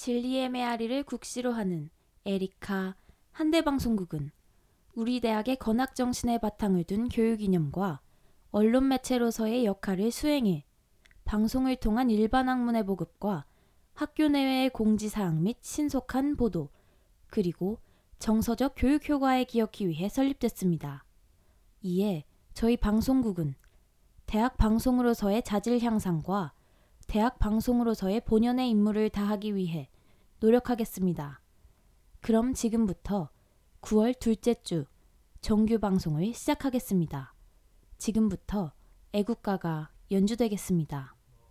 진리의 메아리를 국시로 하는 에리카 한대방송국은 우리 대학의 건학정신에 바탕을 둔 교육이념과 언론 매체로서의 역할을 수행해 방송을 통한 일반 학문의 보급과 학교 내외의 공지사항 및 신속한 보도, 그리고 정서적 교육 효과에 기여하기 위해 설립됐습니다. 이에 저희 방송국은 대학 방송으로서의 자질 향상과 대학 방송으로서의 본연의 임무를 다하기 위해 노력하겠습니다. 그럼 지금부터 9월 둘째 주 정규 방송을 시작하겠습니다. 지금부터 애국가가 연주되겠습니다.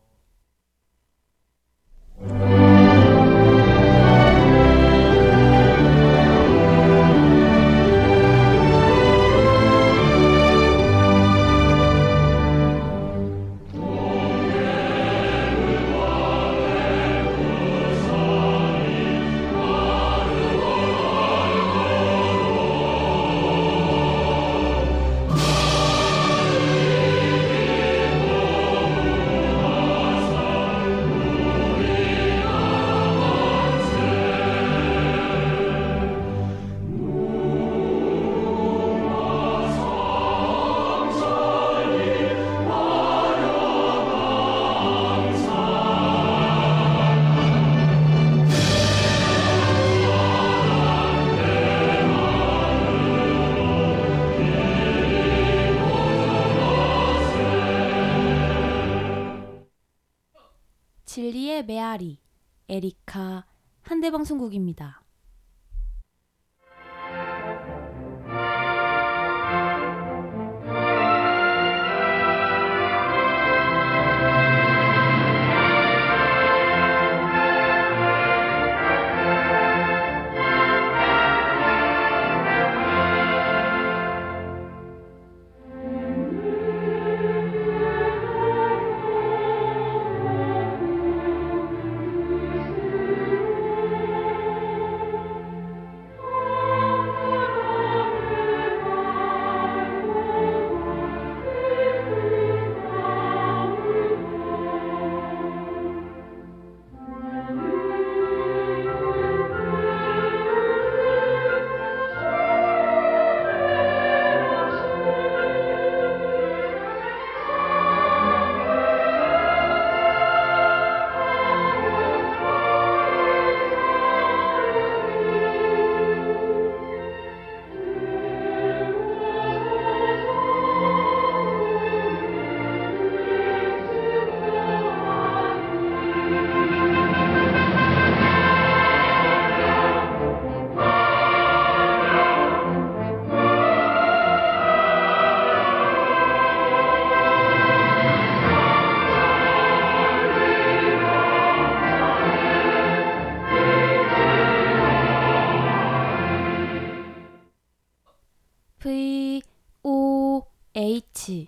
진리의 메아리, 에리카 한대방송국입니다. VOH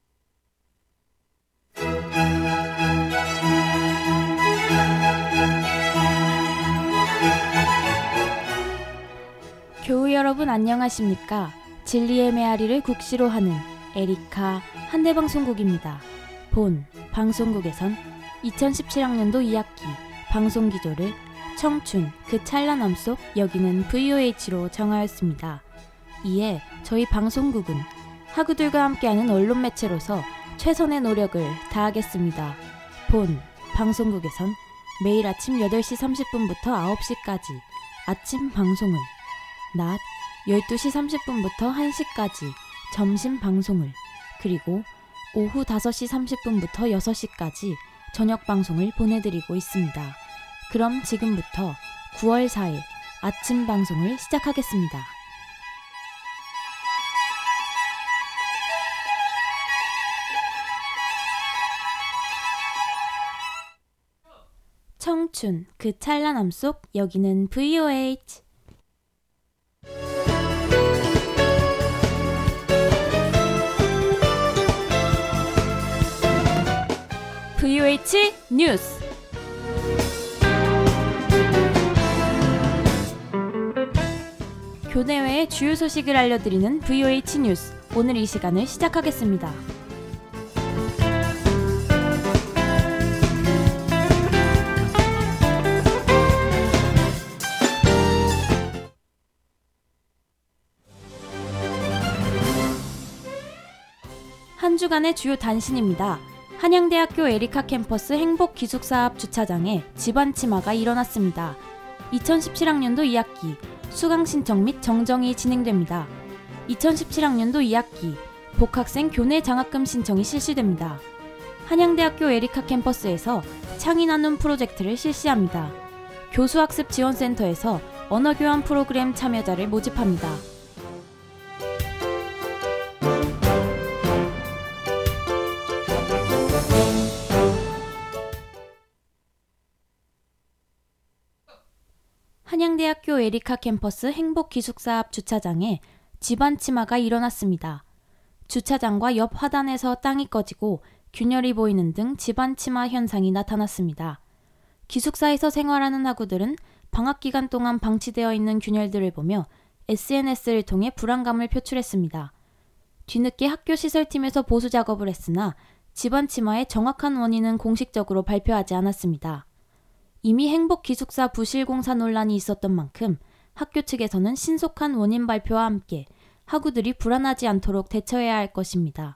교우 여러분 안녕하십니까? 진리의 메아리를 국시로 하는 에리카 한대방송국입니다. 본 방송국에선 2017학년도 2학기 방송기조를 청춘 그 찬란함 속 여기는 VOH로 정하였습니다. 이에 저희 방송국은 학우들과 함께하는 언론 매체로서 최선의 노력을 다하겠습니다. 본 방송국에선 매일 아침 8시 30분부터 9시까지 아침 방송을, 낮 12시 30분부터 1시까지 점심 방송을, 그리고 오후 5시 30분부터 6시까지 저녁 방송을 보내드리고 있습니다. 그럼 지금부터 9월 4일 아침 방송을 시작하겠습니다. 청춘 그 찬란함 속 여기는 VOH. VOH 뉴스. 교내외의 주요 소식을 알려드리는 VOH 뉴스. 오늘 이 시간을 시작하겠습니다. 한 주간의 주요 단신입니다. 한양대학교 에리카 캠퍼스 행복기숙사 앞 주차장에 집안 침하가 일어났습니다. 2017학년도 2학기 수강 신청 및 정정이 진행됩니다. 2017학년도 2학기 복학생 교내 장학금 신청이 실시됩니다. 한양대학교 에리카 캠퍼스에서 창의 나눔 프로젝트를 실시합니다. 교수학습 지원센터에서 언어교환 프로그램 참여자를 모집합니다. 한양대학교 에리카 캠퍼스 행복기숙사 앞 주차장에 집안 침하가 일어났습니다. 주차장과 옆 화단에서 땅이 꺼지고 균열이 보이는 등 집안 침하 현상이 나타났습니다. 기숙사에서 생활하는 학우들은 방학 기간 동안 방치되어 있는 균열들을 보며 SNS를 통해 불안감을 표출했습니다. 뒤늦게 학교 시설팀에서 보수 작업을 했으나 집안 침하의 정확한 원인은 공식적으로 발표하지 않았습니다. 이미 행복기숙사 부실 공사 논란이 있었던 만큼 학교 측에서는 신속한 원인 발표와 함께 학우들이 불안하지 않도록 대처해야 할 것입니다.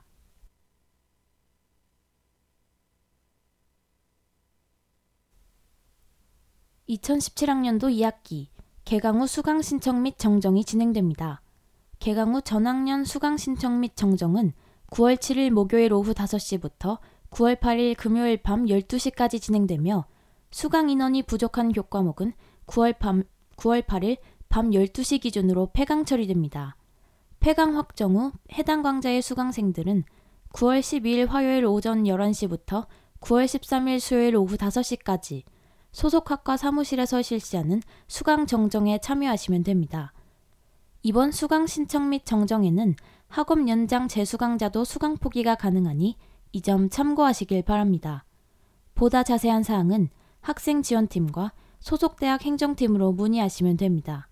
(2017학년도 2학기) 개강 후 수강 신청 및 정정이 진행됩니다. 개강 후 전학년 수강 신청 및 정정은 9월 7일 목요일 오후 5시부터 9월 8일 금요일 밤 12시까지 진행되며 수강 인원이 부족한 교과목은 9월 8일 밤 12시 기준으로 폐강 처리됩니다. 폐강 확정 후 해당 강좌의 수강생들은 9월 12일 화요일 오전 11시부터 9월 13일 수요일 오후 5시까지 소속 학과 사무실에서 실시하는 수강 정정에 참여하시면 됩니다. 이번 수강 신청 및 정정에는 학업 연장 재수강자도 수강 포기가 가능하니 이 점 참고하시길 바랍니다. 보다 자세한 사항은 학생지원팀과 소속 대학 행정팀으로 문의하시면 됩니다.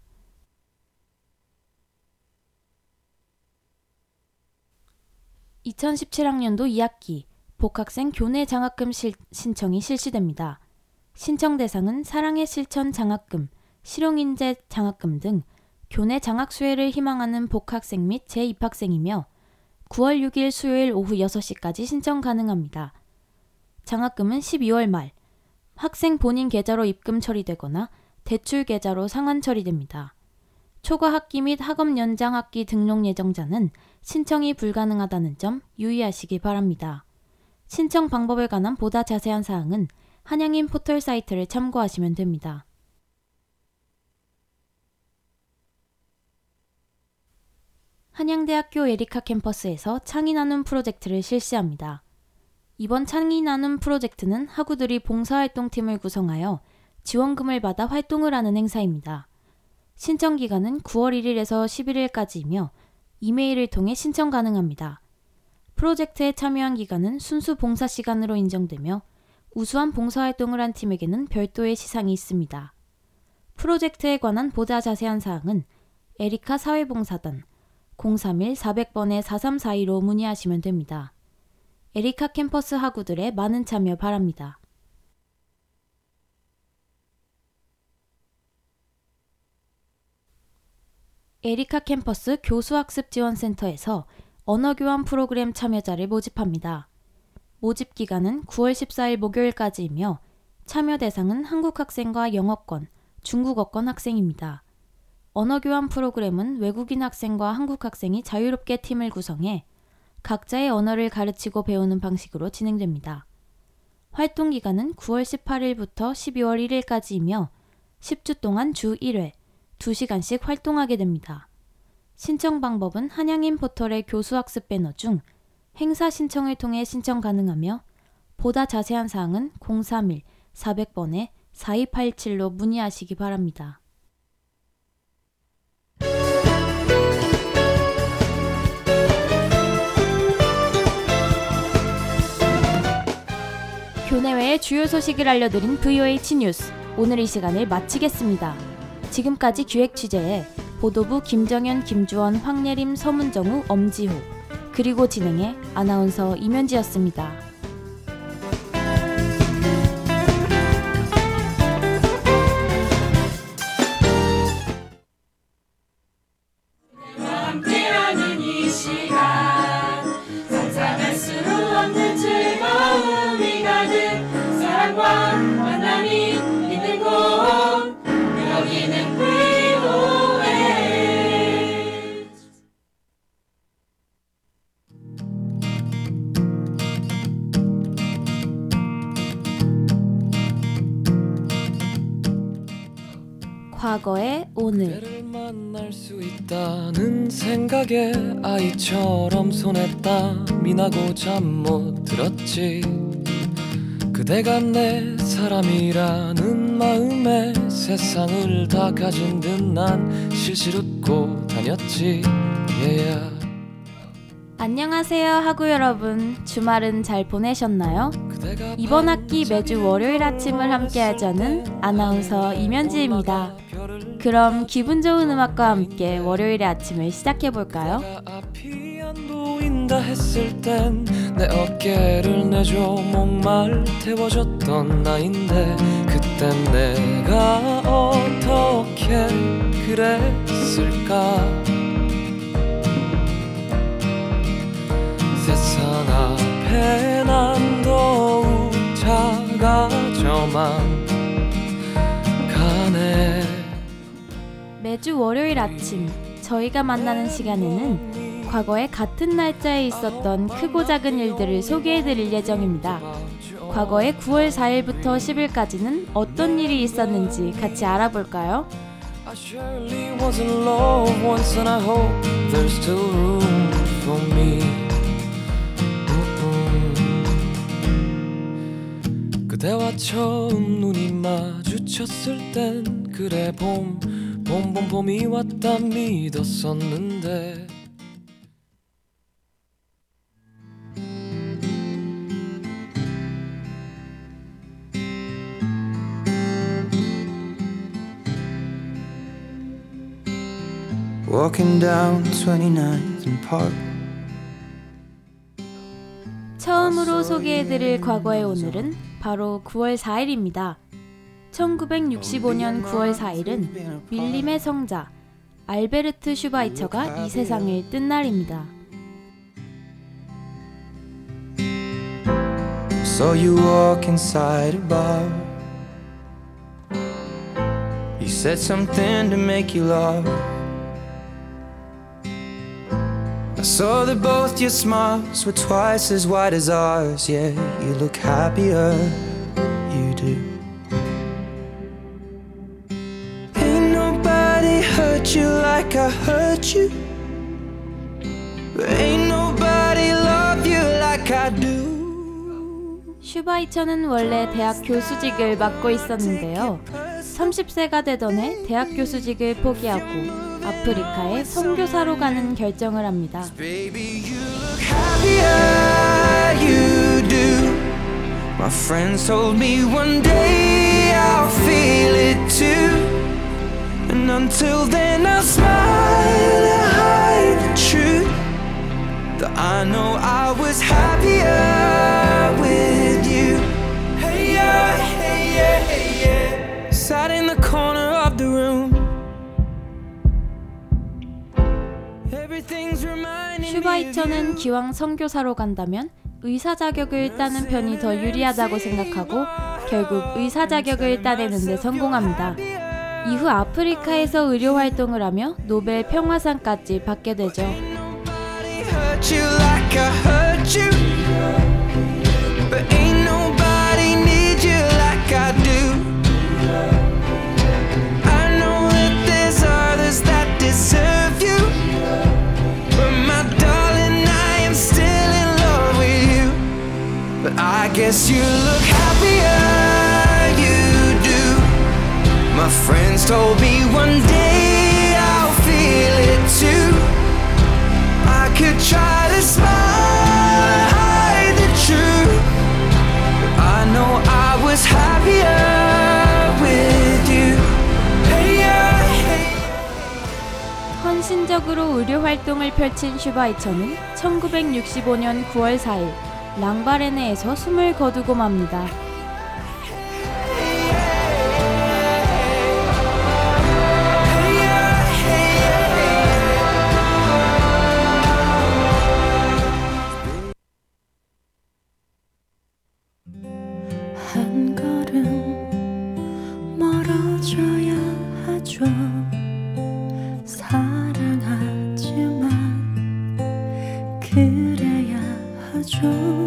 (2017학년도 2학기) 복학생 교내 장학금 신청이 실시됩니다. 신청 대상은 사랑의 실천 장학금, 실용인재 장학금 등 교내 장학 수혜를 희망하는 복학생 및 재입학생이며 9월 6일 수요일 오후 6시까지 신청 가능합니다. 장학금은 12월 말 학생 본인 계좌로 입금 처리되거나 대출 계좌로 상환 처리됩니다. 초과 학기 및 학업 연장 학기 등록 예정자는 신청이 불가능하다는 점 유의하시기 바랍니다. 신청 방법에 관한 보다 자세한 사항은 한양인 포털 사이트를 참고하시면 됩니다. 한양대학교 에리카 캠퍼스에서 창의 나눔 프로젝트를 실시합니다. 이번 창의 나눔 프로젝트는 학우들이 봉사활동팀을 구성하여 지원금을 받아 활동을 하는 행사입니다. 신청 기간은 9월 1일에서 11일까지이며 이메일을 통해 신청 가능합니다. 프로젝트에 참여한 기간은 순수 봉사 시간으로 인정되며 우수한 봉사활동을 한 팀에게는 별도의 시상이 있습니다. 프로젝트에 관한 보다 자세한 사항은 에리카 사회봉사단 031-400번에-4342로 문의하시면 됩니다. 에리카 캠퍼스 학우들의 많은 참여 바랍니다. 에리카 캠퍼스 교수학습 지원센터에서 언어교환 프로그램 참여자를 모집합니다. 모집 기간은 9월 14일 목요일까지이며 참여 대상은 한국 학생과 영어권, 중국어권 학생입니다. 언어교환 프로그램은 외국인 학생과 한국 학생이 자유롭게 팀을 구성해 각자의 언어를 가르치고 배우는 방식으로 진행됩니다. 활동 기간은 9월 18일부터 12월 1일까지이며 10주 동안 주 1회, 2시간씩 활동하게 됩니다. 신청 방법은 한양인 포털의 교수학습 배너 중 행사 신청을 통해 신청 가능하며 보다 자세한 사항은 031-400번에-4287로 문의하시기 바랍니다. 교내외의 주요 소식을 알려드린 VOH 뉴스, 오늘 이 시간을 마치겠습니다. 지금까지 기획 취재에 보도부 김정현, 김주원, 황예림, 서문정우, 엄지호, 그리고 진행해 아나운서 임현지였습니다. 함께하는 이 시간 상상할 여기는 VOS. 과거의 오늘. 그대를 만날 수 있다는 생각에 아이처럼 손에 땀이 나고 잠 못 들었지. 그대가 내 사람이라는 마음에 세상을 다 가진 듯 난 실실 웃고 다녔지. yeah. 안녕하세요 하구 여러분, 주말은 잘 보내셨나요? 이번 학기 매주 월요일 아침을 함께할 저는 아나운서 이면지입니다. 그럼 기분 좋은 음악과 함께 월요일의 아침을 시작해볼까요? 앞이 안 보인다 했을 땐 내 어깨를 내줘 목말 태워줬던 나인데 그땐 내가 어떻게 그랬을까. 세상 앞에 난 더욱 작아져만 가네. 매주 월요일 아침 저희가 만나는 시간에는 과거의 같은 날짜에 있었던 크고 작은 일들을 소개해드릴 예정입니다. 과거의 9월 4일부터 10일까지는 어떤 일이 있었는지 같이 알아볼까요? I surely was in love once and I hope there's still room for me. 그대와 처음 눈이 마주쳤을 땐 그래 봄이 왔다 믿었었는데 Walking down 29th and Park. 처음으로 소개해드릴 과거의 오늘은 바로 9월 4일입니다. 1965년 9월 4일은 윌림의 성자 알베르트 슈바이처가 이 세상을 뜬 날입니다. Saw you walk inside a bar. You said something to make you laugh. I saw that both your smiles were twice as wide as ours. Yeah, you look happier, you do. Ain't nobody hurt you like I hurt you. But ain't nobody love you like I do. 슈바이처는 원래 대학 교수직을 맡고 있었는데요. 30세가 되던 해 대학 교수직을 포기하고 아프리카에 선교사로 가는 결정을 합니다. Baby, you look happier, you do. My friends told me one day I'll feel it too. And until then I'll smile to hide the truth. That I know I was happier with you. Hey yeah, hey yeah, hey yeah. Sat in the corner of the room. Everything's reminding me of 슈바이처는 you. 기왕 선교사로 간다면 의사 자격을 따는 편이 더 유리하다고 생각하고 결국 의사 자격을 따내는 데 성공합니다. 이후 아프리카에서 의료 활동을 하며 노벨 평화상까지 받게 되죠. Hurt you like I hurt you. But ain't nobody need you like I do. I know that there's others that deserve you. But my darling, I am still in love with you. But I guess you look happier, you do. My friends told me one day I'll feel it too. I could try to smile, hide the truth. But I know I was happier with you. Hey yeah, hey. 헌신적으로 의료 활동을 펼친 슈바이처는 1965년 9월 4일 랑바레네에서 숨을 거두고 맙니다. 한 걸음 멀어져야 줘 사랑하지만 그래야 하죠.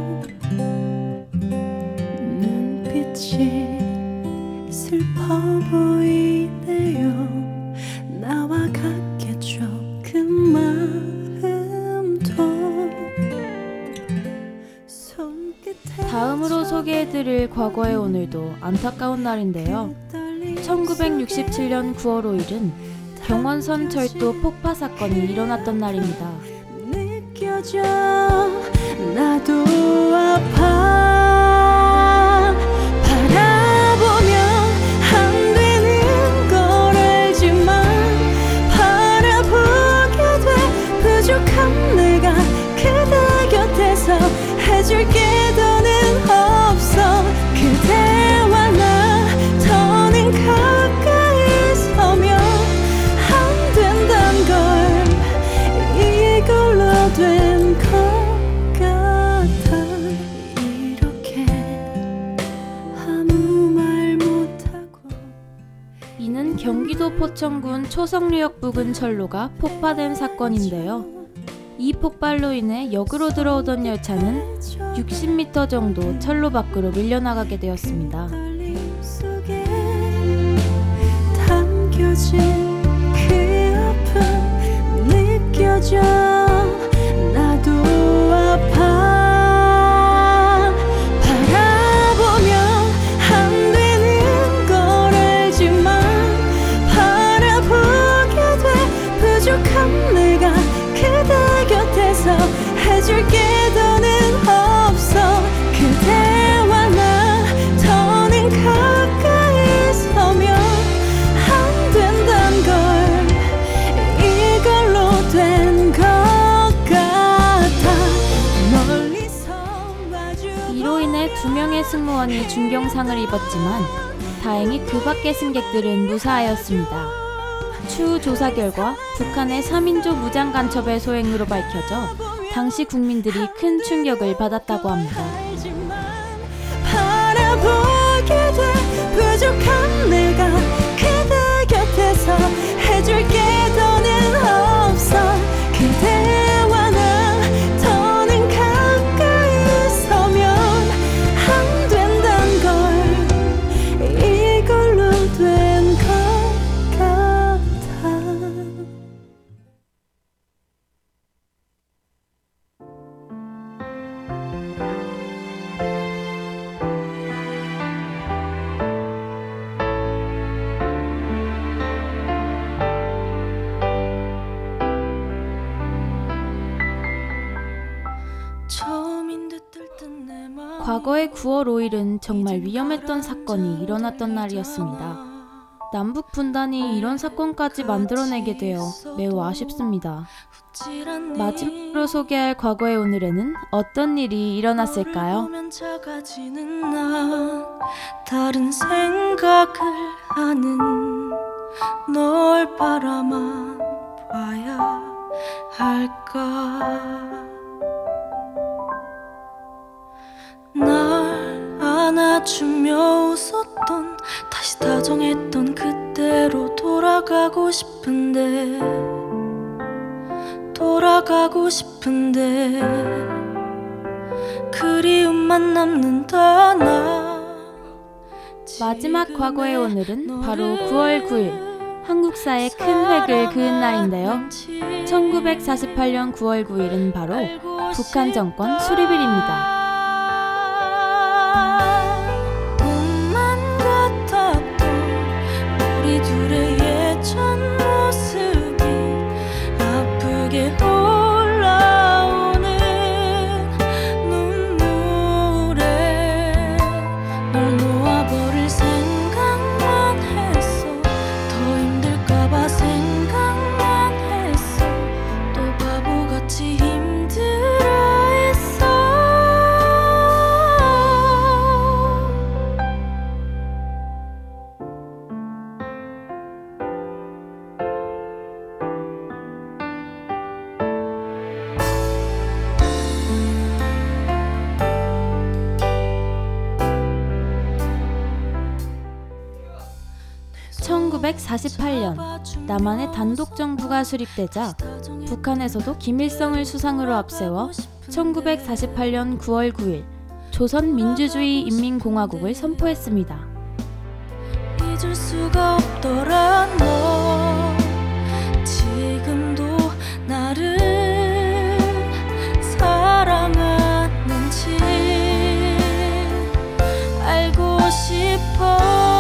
눈빛이 슬퍼 보이네요. 나와 같겠죠 그 마음도. 손끝에 다음으로 소개해드릴 과거의 오늘도 안타까운 날인데요. 1967년 9월 5일은 경원선 철도 폭파 사건이 일어났던 날입니다. 느껴져 나도 아파. 바라보면 안 되는 걸 알지만 바라보게 돼. 부족한 내가 그대 곁에서 해줄 게 더는 없어. 그대와 나 더는 가까이 서면 안 된단 걸 이걸로 된 것 같아. 이렇게 아무 말 못하고. 이는 경기도 포천군 초성리역 부근 철로가 폭파된 사건인데요. 이 폭발로 인해 역으로 들어오던 열차는 60m 정도 철로 밖으로 밀려나가게 되었습니다. 떨림 속에 담겨진 그 아픔 느껴져 나도 아파. 바라보면 안 되는 걸 알지만 바라보게 돼. 부족한 내가 그대 곁에서 해줄 게 더는 없어. 그대와 나 더는 가까이 서면 안 된단 걸 이걸로 된 것 같아. 멀리서 봐주. 이로 인해 2명의 승무원이 중경상을 입었지만 다행히 그 밖의 승객들은 무사하였습니다. 추후 조사 결과 북한의 3인조 무장간첩의 소행으로 밝혀져 당시 국민들이 큰 충격을 받았다고 합니다. 바라보게 돼. 부족한 내가 그대 곁에서 해줄 게 더는 없어. 그대와 나 더는 가까이 서면 안 된단 걸 이걸로 된 것 같아. 처음인 듯 들뜬 내 마음. 과거의 9월 5일은 정말 위험했던 사건이 일어났던 날이었습니다. 남북 분단이 이런 사건까지 만들어내게 되어 매우 아쉽습니다. 마지막으로 소개할 과거의 오늘에는 어떤 일이 일어났을까요? 보면 작아지는 나. 다른 생각을 하는 널 바라만 봐야 할까. 날 안아주며 웃었던 다시 다정했던 그때로 돌아가고 싶은데 그리움만 남는다 나. 마지막 과거의 오늘은 바로 9월 9일 한국사의 큰 획을 그은 날인데요. 1948년 9월 9일은 바로 북한 정권 수립일입니다. 꿈만 같았던 우리 둘의 예전 모습이 아프게 올라오는 눈물에 널 놓아버릴 생각만 했어. 더 힘들까봐 생각만 했어. 또 바보같이 힘들어했어. 1948년 남한의 단독 정부가 수립되자 북한에서도 김일성을 수상으로 앞세워 1948년 9월 9일 조선민주주의인민공화국을 선포했습니다. 잊을 수가 없더라 너 지금도 나를 사랑하는지 알고 싶어.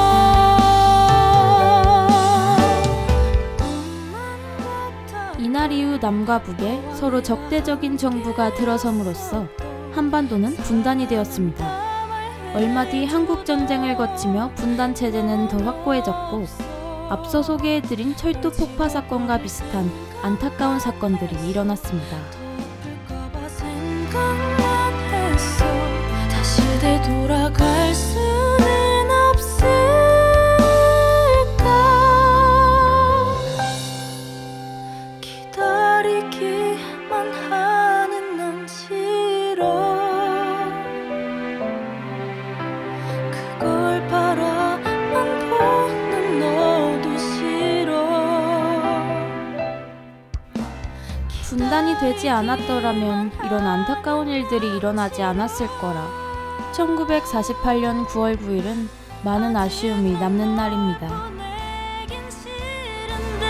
이날 이후 남과 북에 서로 적대적인 정부가 들어섬으로써 한반도는 분단이 되었습니다. 얼마 뒤 한국전쟁을 거치며 분단 체제는 더 확고해졌고 앞서 소개해드린 철도 폭파 사건과 비슷한 안타까운 사건들이 일어났습니다. 돌아볼까봐 생각만 했어. 다시 되돌아갈 수는 없을까. 기다리기만 하는 난 싫어. 그걸 바라만 보는 너도 싫어. 분단이 되지 않았더라면 이런 안타까운 일들이 일어나지 않았을 거라 1948년 9월 9일은 많은 아쉬움이 남는 날입니다. 내긴 싫은데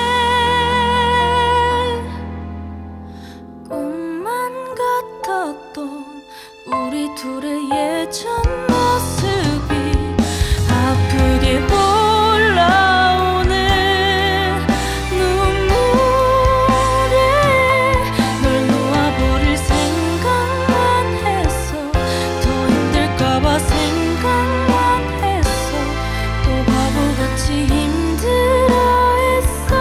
꿈만 같았던 우리 둘의 예전 모습이 아프게 올라오는 눈물에 널 놓아버릴 생각만 했어. 더 힘들까봐 생각만 했어. 또 바보같이 힘들어했어.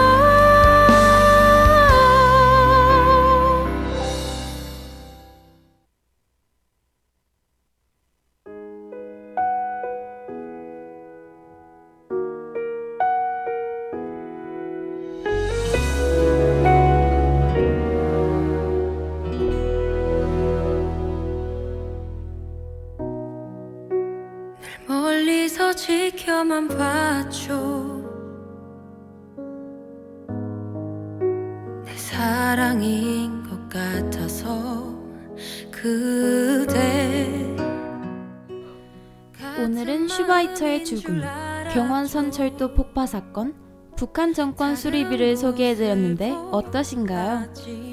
멀리서 지켜만 봐줘. 내 사랑인 것 같아서 그대. 오늘은 슈바이처의 죽음, 경원선 철도 폭파 사건, 북한 정권 수립일을 소개해드렸는데 어떠신가요?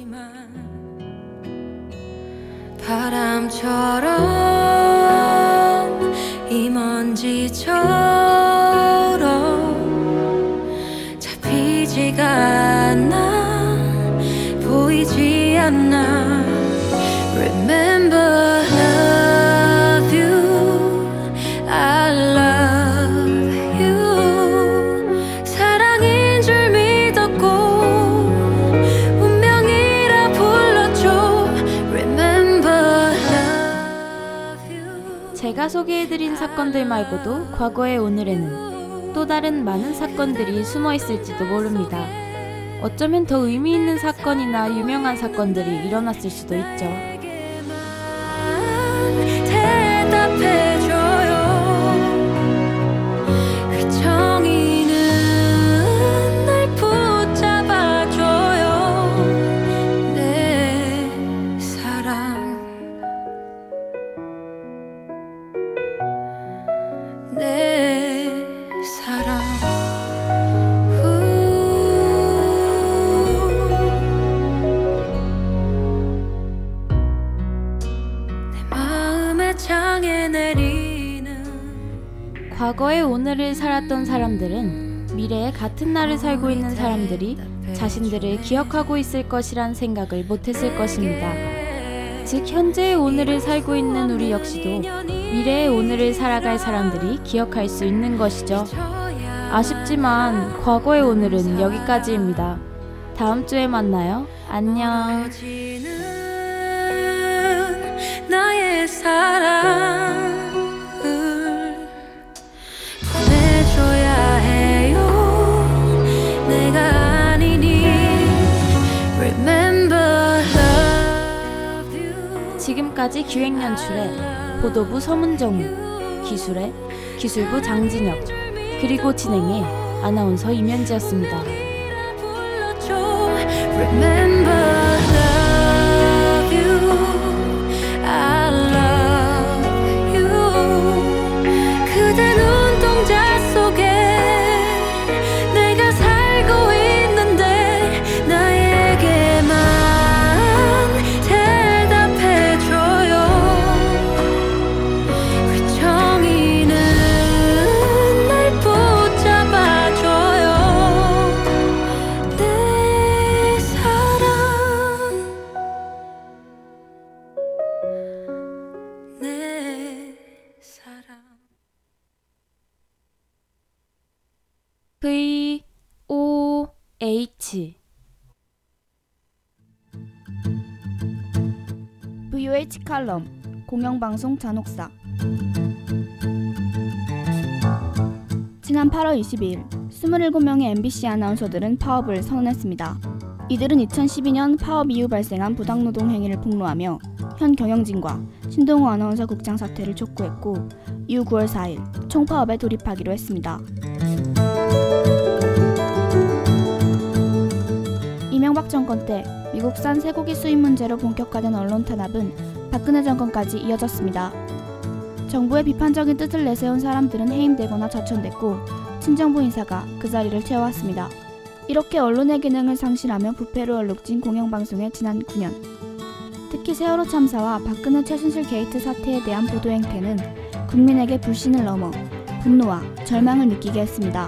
바람처럼 이 먼지처럼 잡히지가 않아 보이지 않아. Remember love you I love you. 사랑인 줄 믿었고 운명이라 불렀죠. Remember love you. 제가 소개해드린 사건들 말고도 과거의 오늘에는 또 다른 많은 사건들이 숨어 있을지도 모릅니다. 어쩌면 더 의미 있는 사건이나 유명한 사건들이 일어났을 수도 있죠. 대답해줘요. 그 정의는 날 붙잡아줘요. 내 사랑 내 사랑. 내 마음에 장애 내리는 과거의 오늘을 살았던 사람들은 미래의 같은 날을 살고 있는 사람들이 자신들을 기억하고 있을 것이란 생각을 못했을 것입니다. 즉 현재의 오늘을 살고 있는 우리 역시도 미래의 오늘을 살아갈 사람들이 기억할 수 있는 것이죠. 아쉽지만 과거의 오늘은 여기까지입니다. 다음 주에 만나요. 안녕. 나의 사랑을 보내줘야 해요. 내가 아니니 Remember love you. 지금까지 기획연출의 보도부 서문정우, 기술의 기술부 장진혁, 그리고 진행의 아나운서 임현지였습니다. Remember, love you. I love you. 그대 눈동자 속에 내가 살고 있는데 나에게만 대답해줘요. 그 정의는 날 붙잡아줘요. 내 사랑, 내 사랑. VOH VOH 칼럼 공영방송 잔혹사. 지난 8월 22일 27명의 MBC 아나운서들은 파업을 선언했습니다. 이들은 2012년 파업 이후 발생한 부당노동 행위를 폭로하며 현 경영진과 신동호 아나운서 국장 사퇴를 촉구했고 이후 9월 4일 총파업에 돌입하기로 했습니다. 이명박 정권 때 미국산 쇠고기 수입 문제로 본격화된 언론 탄압은 박근혜 정권까지 이어졌습니다. 정부의 비판적인 뜻을 내세운 사람들은 해임되거나 좌천됐고 친정부 인사가 그 자리를 채워왔습니다. 이렇게 언론의 기능을 상실하며 부패로 얼룩진 공영방송의 지난 9년. 특히 세월호 참사와 박근혜 최순실 게이트 사태에 대한 보도 행태는 국민에게 불신을 넘어 분노와 절망을 느끼게 했습니다.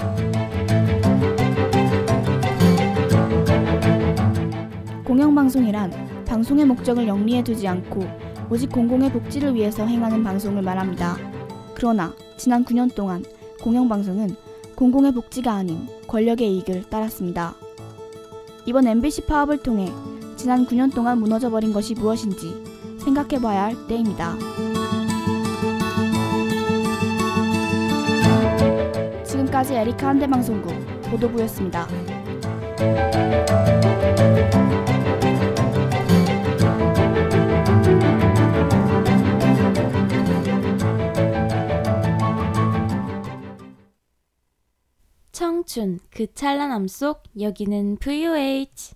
공영방송이란 방송의 목적을 영리해 두지 않고 오직 공공의 복지를 위해서 행하는 방송을 말합니다. 그러나 지난 9년 동안 공영방송은 공공의 복지가 아닌 권력의 이익을 따랐습니다. 이번 MBC 파업을 통해 지난 9년 동안 무너져버린 것이 무엇인지 생각해봐야 할 때입니다. 지금까지 에리카 한대방송국 보도부였습니다. 청춘 그 찬란함 속 여기는 VOH.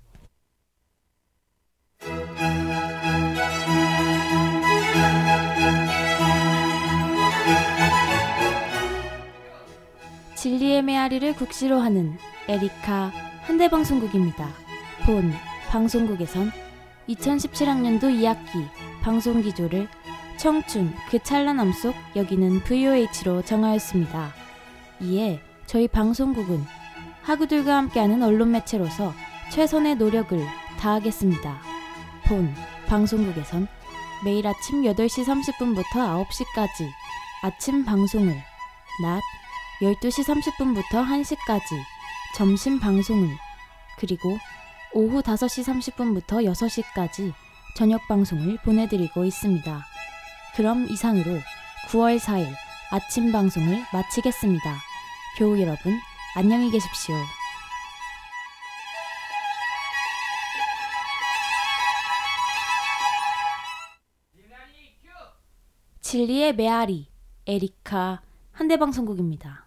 진리의 메아리를 국시로 하는 에리카 한대방송국입니다. 본 방송국에선 2017학년도 2학기 방송기조를 청춘 그 찬란함 속 여기는 VOH로 정하였습니다. 이에 저희 방송국은 학우들과 함께하는 언론 매체로서 최선의 노력을 다하겠습니다. 본 방송국에선 매일 아침 8시 30분부터 9시까지 아침 방송을, 낮 12시 30분부터 1시까지 점심 방송을, 그리고 오후 5시 30분부터 6시까지 저녁 방송을 보내드리고 있습니다. 그럼 이상으로 9월 4일 아침 방송을 마치겠습니다. 교우 여러분, 안녕히 계십시오. 진리의 메아리, 에리카 한대방송국입니다.